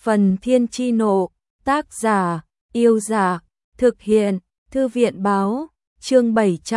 Phần Thiên Chi Nộ, tác giả, Yêu Dạ, thực hiện, Thư viện Báo, chương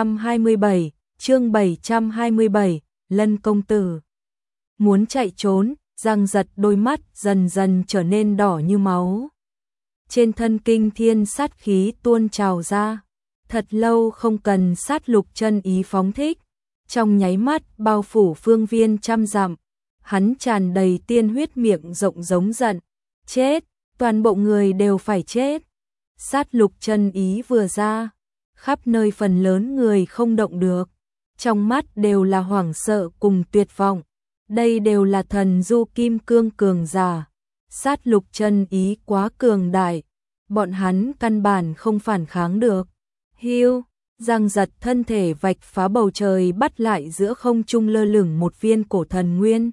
727, Lân công tử. Muốn chạy trốn, Giang Giật đôi mắt dần dần trở nên đỏ như máu. Trên thân kinh thiên sát khí tuôn trào ra, thật lâu không cần sát lục chân ý phóng thích, trong nháy mắt bao phủ phương viên trăm dặm, hắn tràn đầy tiên huyết miệng rộng giống giận, chết, toàn bộ người đều phải chết. Sát lục chân ý vừa ra, khắp nơi phần lớn người không động được, trong mắt đều là hoảng sợ cùng tuyệt vọng. Đây đều là thần du kim cương cường giả, sát lục chân ý quá cường đại, bọn hắn căn bản không phản kháng được. Hiu, Giang Giật thân thể vạch phá bầu trời bắt lại giữa không trung lơ lửng một viên cổ thần nguyên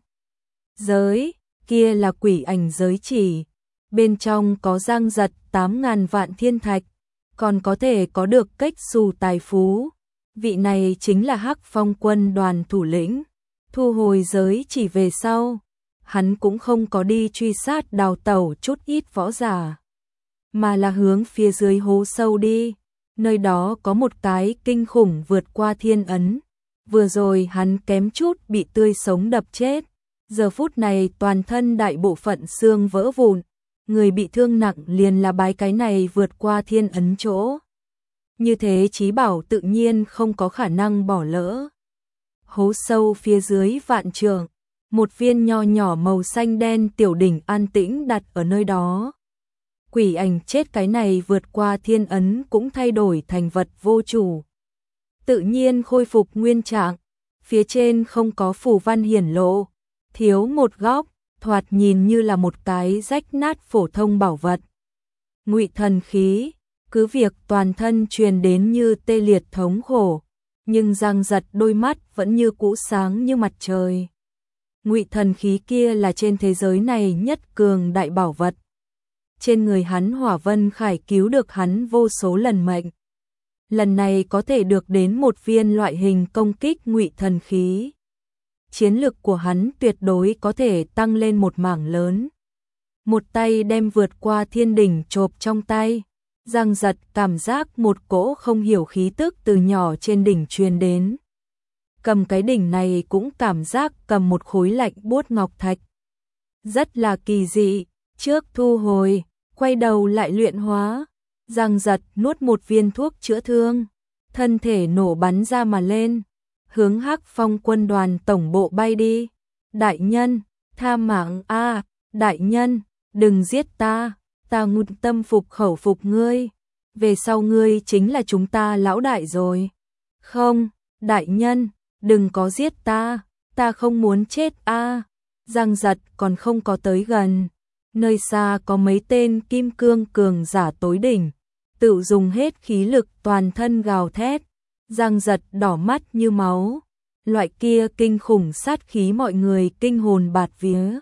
giới, kia là quỷ ảnh giới chỉ, bên trong có Giang Giật 8.000 vạn thiên thạch, còn có thể có được cách xù tài phú. Vị này chính là Hắc Phong quân đoàn thủ lĩnh. Thu hồi giới chỉ về sau, hắn cũng không có đi truy sát đào tẩu chút ít võ giả, mà là hướng phía dưới hố sâu đi, nơi đó có một cái kinh khủng vượt qua thiên ấn. Vừa rồi hắn kém chút bị tươi sống đập chết, giờ phút này toàn thân đại bộ phận xương vỡ vụn, người bị thương nặng liền là bái cái này vượt qua thiên ấn chỗ. Như thế chí bảo tự nhiên không có khả năng bỏ lỡ. Hố sâu phía dưới vạn trượng, một viên nho nhỏ màu xanh đen tiểu đỉnh an tĩnh đặt ở nơi đó. Quỷ ảnh chết cái này vượt qua thiên ấn cũng thay đổi thành vật vô chủ, tự nhiên khôi phục nguyên trạng, phía trên không có phù văn hiển lộ, thiếu một góc, thoạt nhìn như là một cái rách nát phổ thông bảo vật. Ngụy thần khí, cứ việc toàn thân truyền đến như tê liệt thống khổ, nhưng Giang Giật đôi mắt vẫn như cũ sáng như mặt trời. Ngụy thần khí kia là trên thế giới này nhất cường đại bảo vật. Trên người hắn hỏa vân khải cứu được hắn vô số lần mệnh. Lần này có thể được đến một viên loại hình công kích ngụy thần khí, chiến lực của hắn tuyệt đối có thể tăng lên một mảng lớn. Một tay đem vượt qua thiên đỉnh chộp trong tay, Giang Giật cảm giác một cỗ không hiểu khí tức từ nhỏ trên đỉnh truyền đến. Cầm cái đỉnh này cũng cảm giác cầm một khối lạnh buốt ngọc thạch. Rất là kỳ dị, trước thu hồi, quay đầu lại luyện hóa. Giang Giật nuốt một viên thuốc chữa thương, thân thể nổ bắn ra mà lên, hướng Hắc Phong quân đoàn tổng bộ bay đi. Đại nhân, tha mạng a, đại nhân, đừng giết ta. Ta nguyện tâm phục khẩu phục ngươi, về sau ngươi chính là chúng ta lão đại rồi. Không, đại nhân, đừng có giết ta, ta không muốn chết a. Giang Giật còn không có tới gần, nơi xa có mấy tên kim cương cường giả tối đỉnh, tự dùng hết khí lực toàn thân gào thét. Giang Giật đỏ mắt như máu, loại kia kinh khủng sát khí mọi người kinh hồn bạt vía.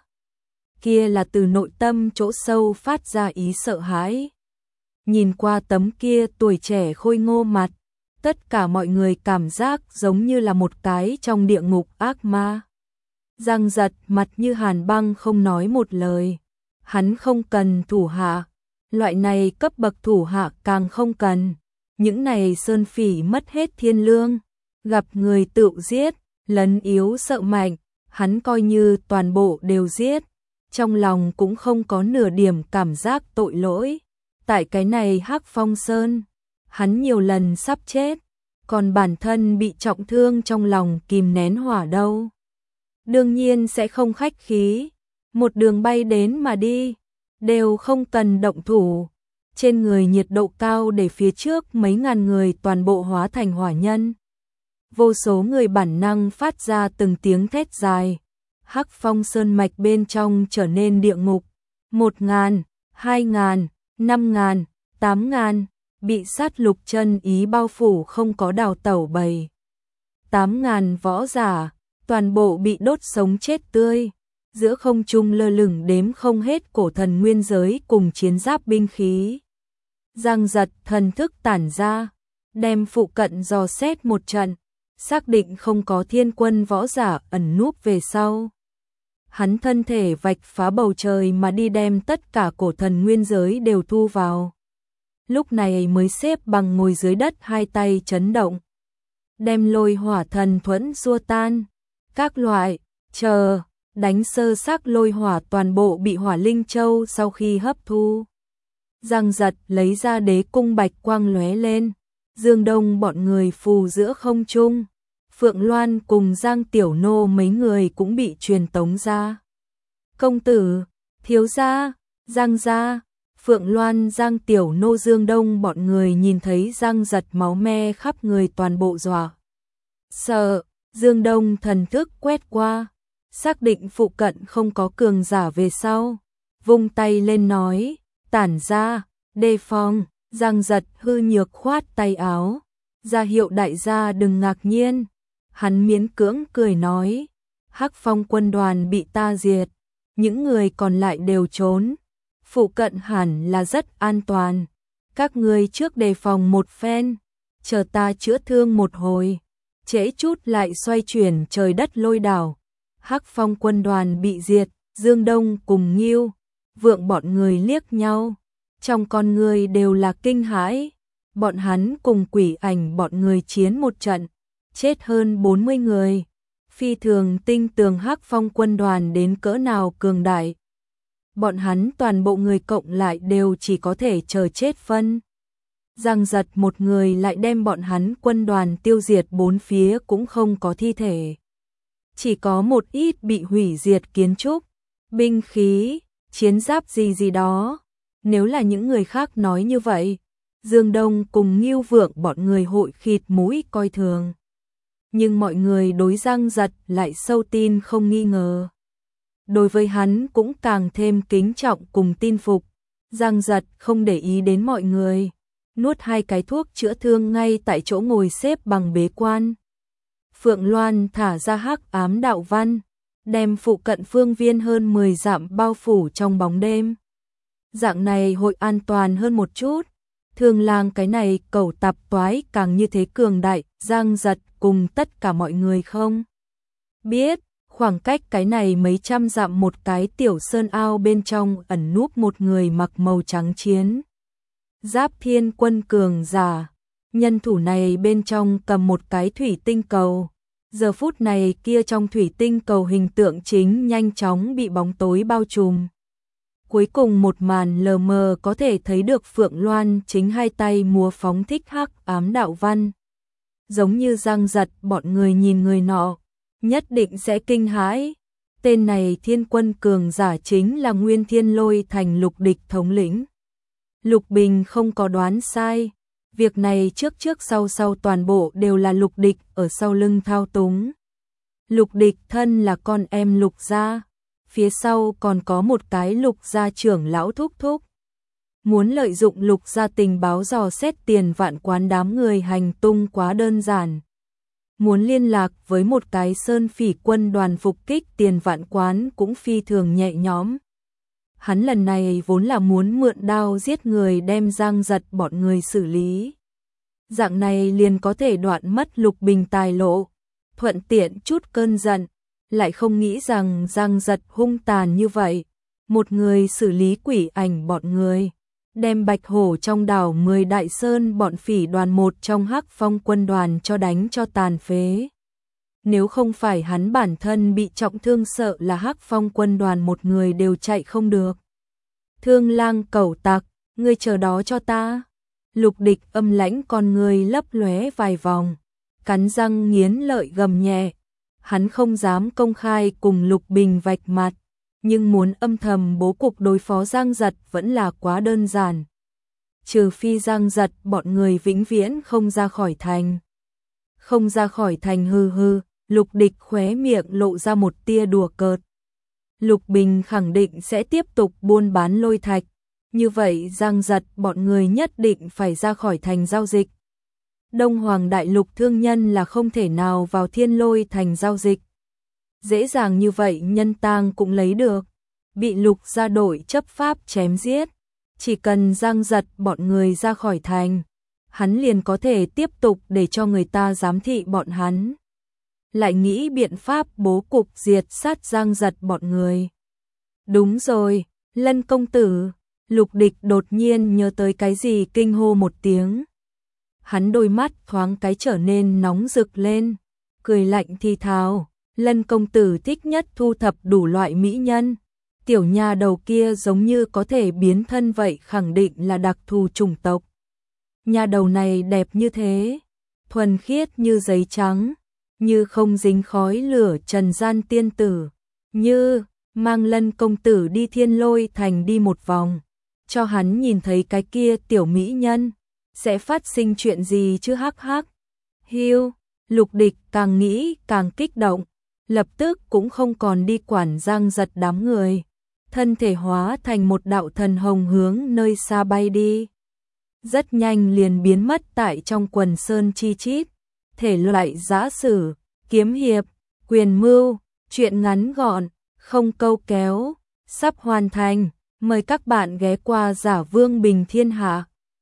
Kia là từ nội tâm chỗ sâu phát ra ý sợ hãi. Nhìn qua tấm kia tuổi trẻ khôi ngô mặt, tất cả mọi người cảm giác giống như là một cái trong địa ngục ác ma. Giang Giật mặt như hàn băng không nói một lời. Hắn không cần thủ hạ, loại này cấp bậc thủ hạ càng không cần. Những này sơn phỉ mất hết thiên lương, gặp người tự giết, lấn yếu sợ mạnh, hắn coi như toàn bộ đều giết. Trong lòng cũng không có nửa điểm cảm giác tội lỗi. Tại cái này Hắc Phong Sơn, hắn nhiều lần sắp chết, còn bản thân bị trọng thương trong lòng kìm nén hỏa đâu. Đương nhiên sẽ không khách khí, một đường bay đến mà đi, đều không cần động thủ. Trên người nhiệt độ cao để phía trước mấy ngàn người toàn bộ hóa thành hỏa nhân. Vô số người bản năng phát ra từng tiếng thét dài. Hắc Phong Sơn mạch bên trong trở nên địa ngục. 1.000, 2.000, 5.000, 8.000, bị sát lục chân ý bao phủ không có đào tẩu bầy. 8.000 võ giả, toàn bộ bị đốt sống chết tươi. Giữa không trung lơ lửng đếm không hết cổ thần nguyên giới cùng chiến giáp binh khí. Giang Giật thần thức tản ra, đem phụ cận dò xét một trận, xác định không có thiên quân võ giả ẩn núp về sau. Hắn thân thể vạch phá bầu trời mà đi đem tất cả cổ thần nguyên giới đều thu vào. Lúc này mới xếp bằng ngồi dưới đất, hai tay chấn động. Đem lôi hỏa thần thuẫn xua tan. Các loại, đánh sơ xác lôi hỏa toàn bộ bị hỏa linh châu sau khi hấp thu. Giang giật lấy ra đế cung, bạch quang lóe lên. Dương Đông bọn người phù giữa không trung. Phượng Loan cùng Giang Tiểu Nô mấy người cũng bị truyền tống ra. Công tử, thiếu gia, Giang gia, Phượng Loan, Giang Tiểu Nô, Dương Đông bọn người nhìn thấy Giang giật máu me khắp người toàn bộ dọa sợ. Dương Đông thần thức quét qua, xác định phụ cận không có cường giả về sau, vung tay lên nói, tản ra, đề phòng. Giang giật hư nhược khoát tay áo, ra hiệu đại gia đừng ngạc nhiên. Hắn miễn cưỡng cười nói, Hắc Phong quân đoàn bị ta diệt, những người còn lại đều trốn, phụ cận hẳn là rất an toàn, các ngươi trước đề phòng một phen, chờ ta chữa thương một hồi, trễ chút lại xoay chuyển trời đất lôi đảo. Hắc Phong quân đoàn bị diệt, Dương Đông cùng Ngưu Vượng bọn người liếc nhau, trong con người đều là kinh hãi. Bọn hắn cùng Quỷ Ảnh bọn người chiến một trận, chết hơn 40 người, phi thường tinh tường Hắc Phong quân đoàn đến cỡ nào cường đại. Bọn hắn toàn bộ người cộng lại đều chỉ có thể chờ chết phân. Giang giật một người lại đem bọn hắn quân đoàn tiêu diệt, bốn phía cũng không có thi thể. Chỉ có một ít bị hủy diệt kiến trúc, binh khí, chiến giáp gì đó. Nếu là những người khác nói như vậy, Dương Đông cùng Ngưu Vượng bọn người hội khịt mũi coi thường. Nhưng mọi người đối Giang giật lại sâu tin không nghi ngờ. Đối với hắn cũng càng thêm kính trọng cùng tin phục. Giang giật không để ý đến mọi người, nuốt hai cái thuốc chữa thương ngay tại chỗ, ngồi xếp bằng bế quan. Phượng Loan thả ra hắc ám đạo văn, đem phụ cận phương viên hơn 10 dặm bao phủ trong bóng đêm. Dạng này hội an toàn hơn một chút. Thương Lang cái này cẩu tạp toái càng như thế cường đại. Giang giật cùng tất cả mọi người không biết, khoảng cách cái này mấy trăm dặm một cái tiểu sơn ao bên trong ẩn núp một người mặc màu trắng chiến giáp thiên quân cường giả. Nhân thủ này bên trong cầm một cái thủy tinh cầu. Giờ phút này kia trong thủy tinh cầu hình tượng chính nhanh chóng bị bóng tối bao trùm. Cuối cùng một màn lờ mờ có thể thấy được Phượng Loan chính hai tay múa phóng thích hắc ám đạo văn. Giống như Giang giật bọn người nhìn người nọ, nhất định sẽ kinh hãi. Tên này thiên quân cường giả chính là Nguyên Thiên Lôi Thành Lục Địch thống lĩnh. Lục Bình không có đoán sai. Việc này trước sau toàn bộ đều là Lục Địch ở sau lưng thao túng. Lục Địch thân là con em Lục gia, phía sau còn có một cái Lục gia trưởng lão thúc thúc. Muốn lợi dụng Lục gia tình báo dò xét Tiền Vạn Quán đám người hành tung quá đơn giản. Muốn liên lạc với một cái sơn phỉ quân đoàn phục kích Tiền Vạn Quán cũng phi thường nhẹ nhõm. Hắn lần này vốn là muốn mượn đao giết người đem Giang giật bọn người xử lý. Dạng này liền có thể đoạn mất Lục Bình tài lộ, thuận tiện chút cơn giận. Lại không nghĩ rằng Giang giật hung tàn như vậy. Một người xử lý Quỷ Ảnh bọn người, đem Bạch Hổ trong đảo 10 đại sơn bọn phỉ đoàn một trong Hắc Phong quân đoàn cho đánh cho tàn phế. Nếu không phải hắn bản thân bị trọng thương, sợ là Hắc Phong quân đoàn một người đều chạy không được. Thương Lang cẩu tặc, ngươi chờ đó cho ta. Lục Địch âm lãnh con người lấp lóe vài vòng, cắn răng nghiến lợi gầm nhẹ. Hắn không dám công khai cùng Lục Bình vạch mặt, nhưng muốn âm thầm bố cục đối phó Giang giật vẫn là quá đơn giản. Trừ phi Giang giật bọn người vĩnh viễn không ra khỏi thành. Không ra khỏi thành, hừ hừ. Lục Địch khóe miệng lộ ra một tia đùa cợt. Lục Bình khẳng định sẽ tiếp tục buôn bán lôi thạch. Như vậy Giang giật bọn người nhất định phải ra khỏi thành giao dịch. Đông Hoàng Đại Lục thương nhân là không thể nào vào Thiên Lôi Thành giao dịch. Dễ dàng như vậy nhân tang cũng lấy được. Bị Lục gia đội chấp pháp chém giết. Chỉ cần Giang giật bọn người ra khỏi thành, hắn liền có thể tiếp tục để cho người ta giám thị bọn hắn. lại nghĩ biện pháp bố cục diệt sát Giang Giật bọn người. Đúng rồi, Lân công tử, Lục Địch đột nhiên nhớ tới cái gì kinh hô một tiếng. Hắn đôi mắt thoáng cái trở nên nóng rực lên, cười lạnh thì thào, Lân công tử thích nhất thu thập đủ loại mỹ nhân. Tiểu nha đầu kia giống như có thể biến thân vậy, khẳng định là đặc thù chủng tộc. Nha đầu này đẹp như thế, thuần khiết như giấy trắng, như không dính khói lửa trần gian tiên tử, như mang Lân công tử đi Thiên Lôi Thành đi một vòng, cho hắn nhìn thấy cái kia tiểu mỹ nhân, sẽ phát sinh chuyện gì chứ hắc hắc. Hiu, Lục Địch càng nghĩ càng kích động, lập tức cũng không còn đi quản Giang Giật đám người, thân thể hóa thành một đạo thần hồng hướng nơi xa bay đi. Rất nhanh liền biến mất tại trong quần sơn chi chít, thể loại giã sử, kiếm hiệp, quyền mưu, truyện ngắn gọn, không câu kéo, sắp hoàn thành, mời các bạn ghé qua Giả Vương Bình Thiên Hạ.